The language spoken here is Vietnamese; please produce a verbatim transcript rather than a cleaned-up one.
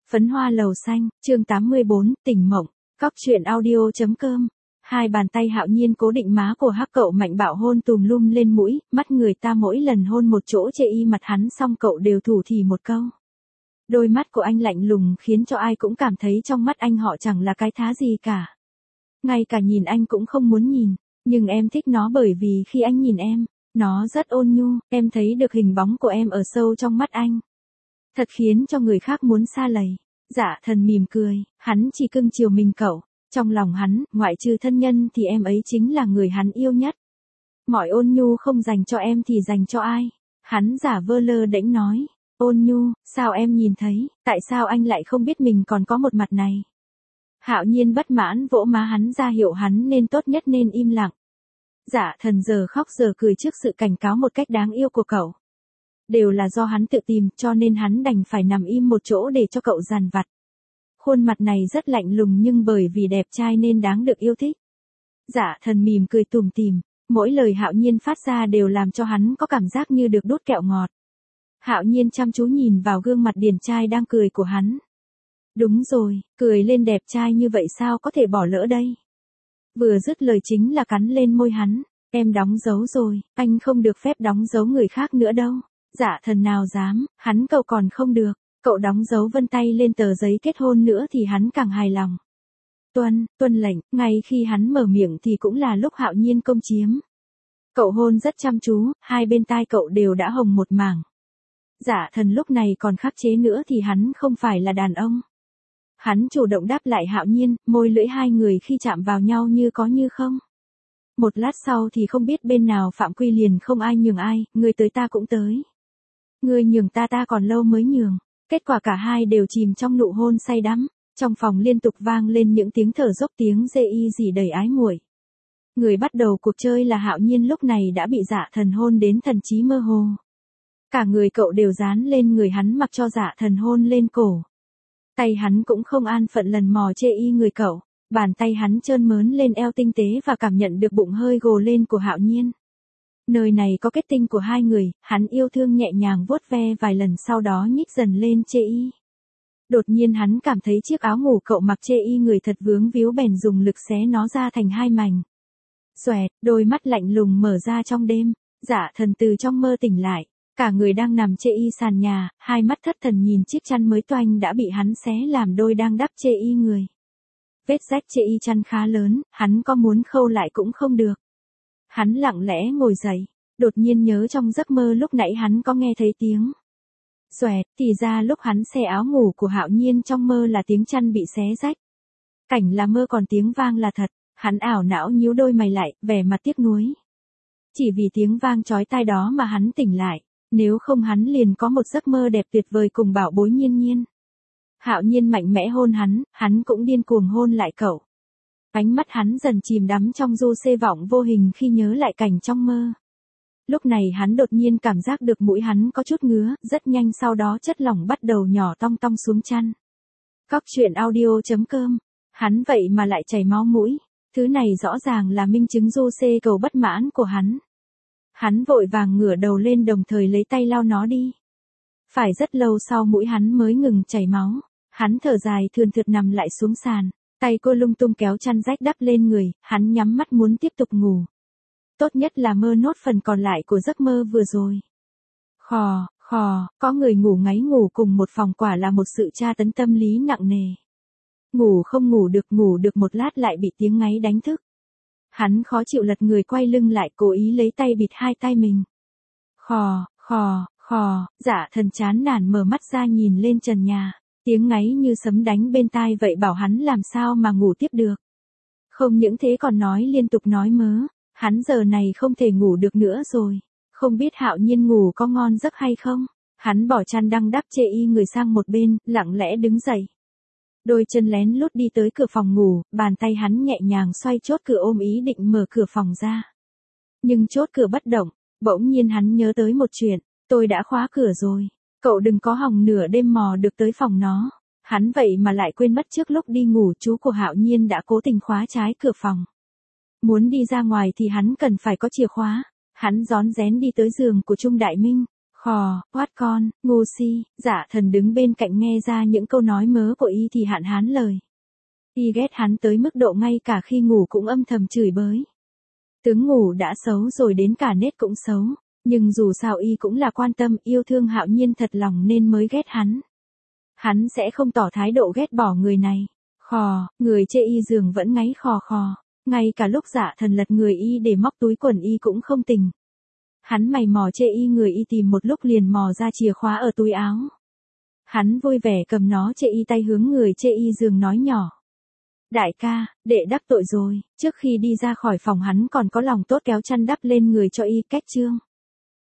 Phấn hoa lầu xanh, chương tám mươi bốn, tỉnh mộng, cóc truyện audio.com. Hai bàn tay Hạo Nhiên cố định má của Hắc cậu mạnh bạo hôn tùm lum lên mũi, mắt người ta mỗi lần hôn một chỗ chê y mặt hắn xong cậu đều thủ thỉ một câu. Đôi mắt của anh lạnh lùng khiến cho ai cũng cảm thấy trong mắt anh họ chẳng là cái thá gì cả. Ngay cả nhìn anh cũng không muốn nhìn, nhưng em thích nó bởi vì khi anh nhìn em, nó rất ôn nhu, em thấy được hình bóng của em ở sâu trong mắt anh. Thật khiến cho người khác muốn xa lầy. Dạ Thần mỉm cười, hắn chỉ cưng chiều mình cậu. Trong lòng hắn, ngoại trừ thân nhân thì em ấy chính là người hắn yêu nhất. Mọi ôn nhu không dành cho em thì dành cho ai? Hắn giả vơ lơ đễnh nói. Ôn nhu, sao em nhìn thấy, tại sao anh lại không biết mình còn có một mặt này? Hạo Nhiên bất mãn vỗ má hắn ra hiệu hắn nên tốt nhất nên im lặng. Dạ Thần giờ khóc giờ cười trước sự cảnh cáo một cách đáng yêu của cậu. Đều là do hắn tự tìm cho nên hắn đành phải nằm im một chỗ để cho cậu dằn vặt. Khuôn mặt này rất lạnh lùng nhưng bởi vì đẹp trai nên đáng được yêu thích. Dạ Thần mỉm cười tủm tỉm, mỗi lời Hạo Nhiên phát ra đều làm cho hắn có cảm giác như được đút kẹo ngọt. Hạo Nhiên chăm chú nhìn vào gương mặt điển trai đang cười của hắn. Đúng rồi, cười lên đẹp trai như vậy sao có thể bỏ lỡ đây. Vừa dứt lời chính là cắn lên môi hắn. Em đóng dấu rồi, anh không được phép đóng dấu người khác nữa đâu. Dạ Thần nào dám, hắn cậu còn không được. Cậu đóng dấu vân tay lên tờ giấy kết hôn nữa thì hắn càng hài lòng. Tuân, tuân lệnh, ngay khi hắn mở miệng thì cũng là lúc Hạo Nhiên công chiếm. Cậu hôn rất chăm chú, hai bên tai cậu đều đã hồng một mảng. Dạ Thần lúc này còn khắc chế nữa thì hắn không phải là đàn ông. Hắn chủ động đáp lại Hạo Nhiên, môi lưỡi hai người khi chạm vào nhau như có như không. Một lát sau thì không biết bên nào phạm quy liền không ai nhường ai, ngươi tới ta cũng tới. Ngươi nhường ta ta còn lâu mới nhường. Kết quả cả hai đều chìm trong nụ hôn say đắm, trong phòng liên tục vang lên những tiếng thở dốc tiếng dê y gì đầy ái muội. Người bắt đầu cuộc chơi là Hạo Nhiên lúc này đã bị Dạ Thần hôn đến thần trí mơ hồ. Cả người cậu đều dán lên người hắn mặc cho Dạ Thần hôn lên cổ. Tay hắn cũng không an phận lần mò chê y người cậu, bàn tay hắn trơn mớn lên eo tinh tế và cảm nhận được bụng hơi gồ lên của Hạo Nhiên. Nơi này có kết tinh của hai người, hắn yêu thương nhẹ nhàng vuốt ve vài lần sau đó nhích dần lên chê y. Đột nhiên hắn cảm thấy chiếc áo ngủ cậu mặc chê y người thật vướng víu bèn dùng lực xé nó ra thành hai mảnh. Xoẹt, đôi mắt lạnh lùng mở ra trong đêm, Dạ Thần từ trong mơ tỉnh lại, cả người đang nằm chê y sàn nhà, hai mắt thất thần nhìn chiếc chăn mới toanh đã bị hắn xé làm đôi đang đắp chê y người. Vết rách chê y chăn khá lớn, hắn có muốn khâu lại cũng không được. Hắn lặng lẽ ngồi dậy, đột nhiên nhớ trong giấc mơ lúc nãy hắn có nghe thấy tiếng xoẹt, thì ra lúc hắn xé áo ngủ của Hạo Nhiên trong mơ là tiếng chăn bị xé rách. Cảnh là mơ còn tiếng vang là thật, hắn ảo não nhíu đôi mày lại, vẻ mặt tiếc nuối. Chỉ vì tiếng vang chói tai đó mà hắn tỉnh lại, nếu không hắn liền có một giấc mơ đẹp tuyệt vời cùng bảo bối Nhiên Nhiên. Hạo Nhiên mạnh mẽ hôn hắn, hắn cũng điên cuồng hôn lại cậu. Ánh mắt hắn dần chìm đắm trong du xê vọng vô hình khi nhớ lại cảnh trong mơ. Lúc này hắn đột nhiên cảm giác được mũi hắn có chút ngứa, rất nhanh sau đó chất lỏng bắt đầu nhỏ tong tong xuống chăn. Cóc truyện audio.com. Hắn vậy mà lại chảy máu mũi, thứ này rõ ràng là minh chứng du xê cầu bất mãn của hắn. Hắn vội vàng ngửa đầu lên đồng thời lấy tay lau nó đi. Phải rất lâu sau mũi hắn mới ngừng chảy máu, hắn thở dài thườn thượt nằm lại xuống sàn. Tay cô lung tung kéo chăn rách đắp lên người, hắn nhắm mắt muốn tiếp tục ngủ. Tốt nhất là mơ nốt phần còn lại của giấc mơ vừa rồi. Khò, khò, có người ngủ ngáy ngủ cùng một phòng quả là một sự tra tấn tâm lý nặng nề. Ngủ không ngủ được ngủ được một lát lại bị tiếng ngáy đánh thức. Hắn khó chịu lật người quay lưng lại cố ý lấy tay bịt hai tay mình. Khò, khò, khò, Dạ Thần chán nản mở mắt ra nhìn lên trần nhà. Tiếng ngáy như sấm đánh bên tai vậy bảo hắn làm sao mà ngủ tiếp được. Không những thế còn nói liên tục nói mớ, hắn giờ này không thể ngủ được nữa rồi. Không biết Hạo Nhiên ngủ có ngon giấc hay không. Hắn bỏ chăn đang đắp chê y người sang một bên, lặng lẽ đứng dậy. Đôi chân lén lút đi tới cửa phòng ngủ, bàn tay hắn nhẹ nhàng xoay chốt cửa ôm ý định mở cửa phòng ra. Nhưng chốt cửa bất động, bỗng nhiên hắn nhớ tới một chuyện, tôi đã khóa cửa rồi. Cậu đừng có hòng nửa đêm mò được tới phòng nó. Hắn vậy mà lại quên mất trước lúc đi ngủ chú của Hạo Nhiên đã cố tình khóa trái cửa phòng. Muốn đi ra ngoài thì hắn cần phải có chìa khóa. Hắn rón rén đi tới giường của Trung Đại Minh. Khò, quát con, ngu si, Dạ Thần đứng bên cạnh nghe ra những câu nói mớ của y thì hạn hán lời. Y ghét hắn tới mức độ ngay cả khi ngủ cũng âm thầm chửi bới. Tướng ngủ đã xấu rồi đến cả nết cũng xấu, nhưng dù sao y cũng là quan tâm yêu thương Hạo Nhiên thật lòng nên mới ghét hắn. Hắn sẽ không tỏ thái độ ghét bỏ người này. Khò, người chê y giường vẫn ngáy khò khò, ngay cả lúc Dạ Thần lật người y để móc túi quần y cũng không tỉnh. Hắn mày mò chê y người y tìm một lúc liền mò ra chìa khóa ở túi áo. Hắn vui vẻ cầm nó chê y tay hướng người chê y giường nói nhỏ. Đại ca, đệ đắc tội rồi, trước khi đi ra khỏi phòng hắn còn có lòng tốt kéo chăn đắp lên người cho y cách trương.